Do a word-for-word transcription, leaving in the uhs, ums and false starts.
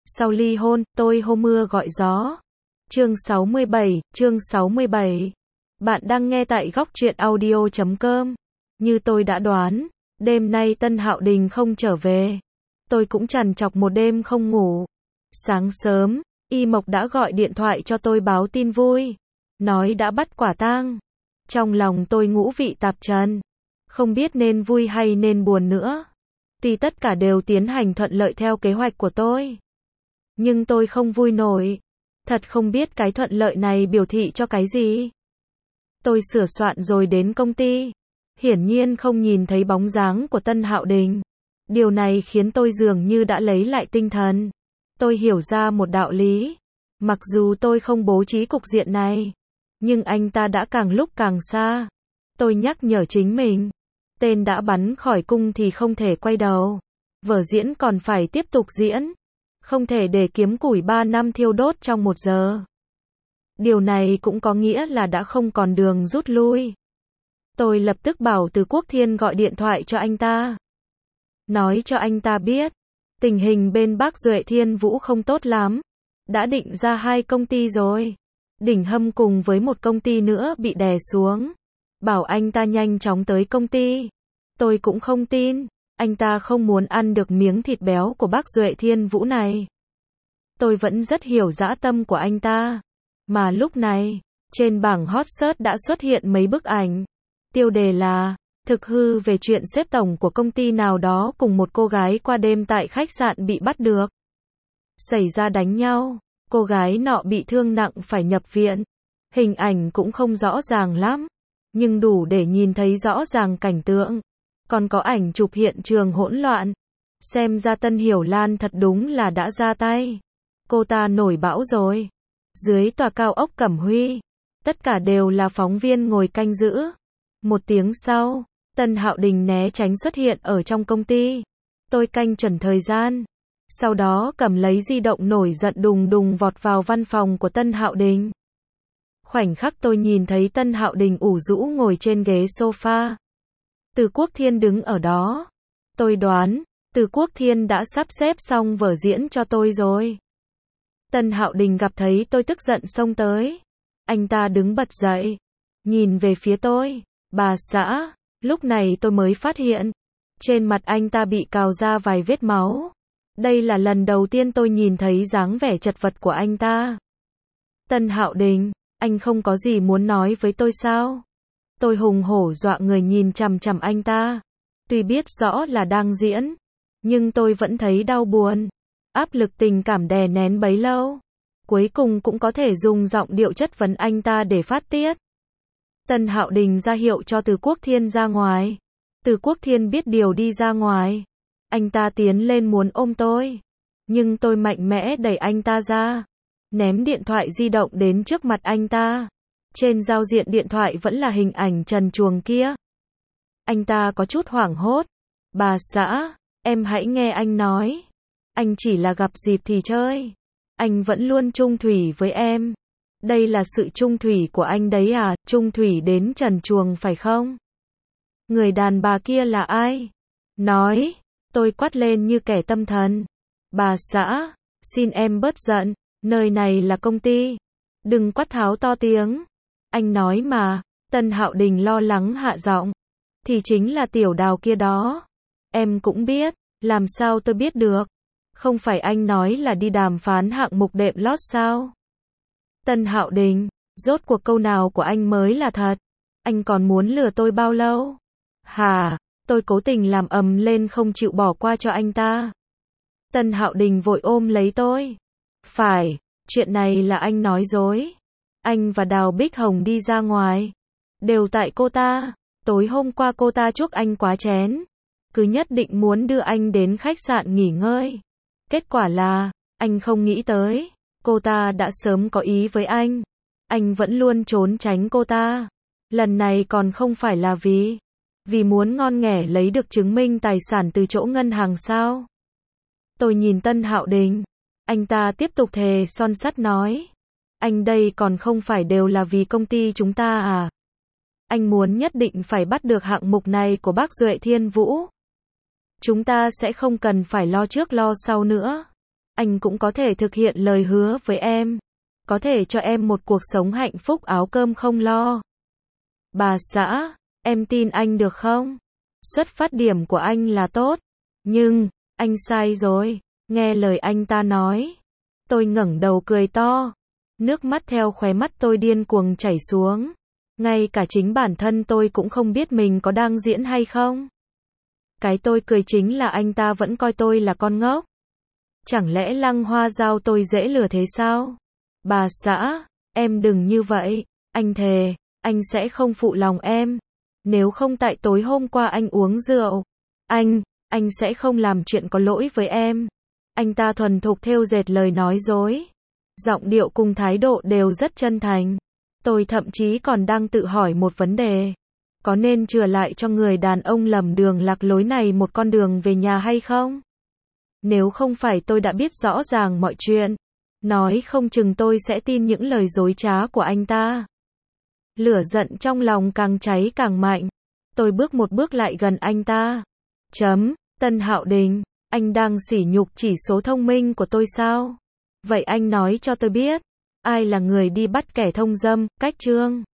Sau ly hôn, tôi hô mưa gọi gió. Chương sáu mươi bảy, chương sáu mươi bảy. Bạn đang nghe tại góc truyện audio chấm com. Như tôi đã đoán, đêm nay Tân Hạo Đình không trở về. Tôi cũng trằn trọc một đêm không ngủ. Sáng sớm, Y Mộc đã gọi điện thoại cho tôi báo tin vui. Nói đã bắt quả tang. Trong lòng tôi ngũ vị tạp trần. Không biết nên vui hay nên buồn nữa. Tuy tất cả đều tiến hành thuận lợi theo kế hoạch của tôi. Nhưng tôi không vui nổi. Thật không biết cái thuận lợi này biểu thị cho cái gì. Tôi sửa soạn rồi đến công ty. Hiển nhiên không nhìn thấy bóng dáng của Tân Hạo Đình. Điều này khiến tôi dường như đã lấy lại tinh thần. Tôi hiểu ra một đạo lý. Mặc dù tôi không bố trí cục diện này, nhưng anh ta đã càng lúc càng xa. Tôi nhắc nhở chính mình. Tên đã bắn khỏi cung thì không thể quay đầu. Vở diễn còn phải tiếp tục diễn. Không thể để kiếm củi ba năm thiêu đốt trong một giờ. Điều này cũng có nghĩa là đã không còn đường rút lui. Tôi lập tức bảo Từ Quốc Thiên gọi điện thoại cho anh ta. Nói cho anh ta biết, tình hình bên Bác Duệ Thiên Vũ không tốt lắm. Đã định ra hai công ty rồi. Đỉnh Hâm cùng với một công ty nữa bị đè xuống. Bảo anh ta nhanh chóng tới công ty. Tôi cũng không tin. Anh ta không muốn ăn được miếng thịt béo của Bác Duệ Thiên Vũ này. Tôi vẫn rất hiểu dã tâm của anh ta. Mà lúc này, trên bảng hot search đã xuất hiện mấy bức ảnh. Tiêu đề là, thực hư về chuyện sếp tổng của công ty nào đó cùng một cô gái qua đêm tại khách sạn bị bắt được. Xảy ra đánh nhau, cô gái nọ bị thương nặng phải nhập viện. Hình ảnh cũng không rõ ràng lắm, nhưng đủ để nhìn thấy rõ ràng cảnh tượng. Còn có ảnh chụp hiện trường hỗn loạn. Xem ra Tân Hiểu Lan thật đúng là đã ra tay. Cô ta nổi bão rồi. Dưới tòa cao ốc Cẩm Huy, tất cả đều là phóng viên ngồi canh giữ. Một tiếng sau, Tân Hạo Đình né tránh xuất hiện ở trong công ty. Tôi canh chuẩn thời gian. Sau đó cầm lấy di động nổi giận đùng đùng vọt vào văn phòng của Tân Hạo Đình. Khoảnh khắc tôi nhìn thấy Tân Hạo Đình ủ rũ ngồi trên ghế sofa. Từ Quốc Thiên đứng ở đó. Tôi đoán, Từ Quốc Thiên đã sắp xếp xong vở diễn cho tôi rồi. Tân Hạo Đình gặp thấy tôi tức giận xông tới. Anh ta đứng bật dậy, nhìn về phía tôi. Bà xã, lúc này tôi mới phát hiện. Trên mặt anh ta bị cào ra vài vết máu. Đây là lần đầu tiên tôi nhìn thấy dáng vẻ chật vật của anh ta. Tân Hạo Đình, anh không có gì muốn nói với tôi sao? Tôi hùng hổ dọa người nhìn chằm chằm anh ta. Tuy biết rõ là đang diễn, nhưng tôi vẫn thấy đau buồn. Áp lực tình cảm đè nén bấy lâu. Cuối cùng cũng có thể dùng giọng điệu chất vấn anh ta để phát tiết. Tân Hạo Đình ra hiệu cho Từ Quốc Thiên ra ngoài. Từ Quốc Thiên biết điều đi ra ngoài. Anh ta tiến lên muốn ôm tôi. Nhưng tôi mạnh mẽ đẩy anh ta ra. Ném điện thoại di động đến trước mặt anh ta. Trên giao diện điện thoại vẫn là hình ảnh trần truồng kia. Anh ta có chút hoảng hốt. Bà xã, em hãy nghe anh nói. Anh chỉ là gặp dịp thì chơi. Anh vẫn luôn chung thủy với em. Đây là sự chung thủy của anh đấy à, chung thủy đến trần truồng phải không? Người đàn bà kia là ai? Nói, tôi quát lên như kẻ tâm thần. Bà xã, xin em bớt giận, nơi này là công ty. Đừng quát tháo to tiếng. Anh nói mà, Tân Hạo Đình lo lắng hạ giọng. Thì chính là Tiểu Đào kia đó. Em cũng biết, làm sao tôi biết được? Không phải anh nói là đi đàm phán hạng mục đệm lót sao? Tân Hạo Đình, rốt cuộc câu nào của anh mới là thật? Anh còn muốn lừa tôi bao lâu? Hả? Tôi cố tình làm ầm lên không chịu bỏ qua cho anh ta. Tân Hạo Đình vội ôm lấy tôi. Phải, chuyện này là anh nói dối. Anh và Đào Bích Hồng đi ra ngoài. Đều tại cô ta. Tối hôm qua cô ta chuốc anh quá chén. Cứ nhất định muốn đưa anh đến khách sạn nghỉ ngơi. Kết quả là, anh không nghĩ tới. Cô ta đã sớm có ý với anh. Anh vẫn luôn trốn tránh cô ta. Lần này còn không phải là vì. Vì muốn ngon nghẻ lấy được chứng minh tài sản từ chỗ ngân hàng sao? Tôi nhìn Tân Hạo Đình. Anh ta tiếp tục thề son sắt nói. Anh đây còn không phải đều là vì công ty chúng ta à? Anh muốn nhất định phải bắt được hạng mục này của Bác Duệ Thiên Vũ. Chúng ta sẽ không cần phải lo trước lo sau nữa. anh cũng có thể thực hiện lời hứa với em. Có thể cho em một cuộc sống hạnh phúc áo cơm không lo. Bà xã, em tin anh được không? Xuất phát điểm của anh là tốt. Nhưng, anh sai rồi. Nghe lời anh ta nói. Tôi ngẩng đầu cười to. Nước mắt theo khóe mắt tôi điên cuồng chảy xuống. Ngay cả chính bản thân tôi cũng không biết mình có đang diễn hay không. Cái tôi cười chính là anh ta vẫn coi tôi là con ngốc. Chẳng lẽ Lăng Hoa giao tôi dễ lừa thế sao? Bà xã, em đừng như vậy. Anh thề, anh sẽ không phụ lòng em. Nếu không tại tối hôm qua anh uống rượu. Anh, anh sẽ không làm chuyện có lỗi với em. Anh ta thuần thục thêu dệt lời nói dối. Giọng điệu cùng thái độ đều rất chân thành. Tôi thậm chí còn đang tự hỏi một vấn đề. Có nên chừa lại cho người đàn ông lầm đường lạc lối này một con đường về nhà hay không? Nếu không phải tôi đã biết rõ ràng mọi chuyện. Nói không chừng tôi sẽ tin những lời dối trá của anh ta. Lửa giận trong lòng càng cháy càng mạnh. Tôi bước một bước lại gần anh ta. Chấm, Tân Hạo Đình, anh đang sỉ nhục chỉ số thông minh của tôi sao? Vậy anh nói cho tôi biết, ai là người đi bắt kẻ thông dâm, cách trương?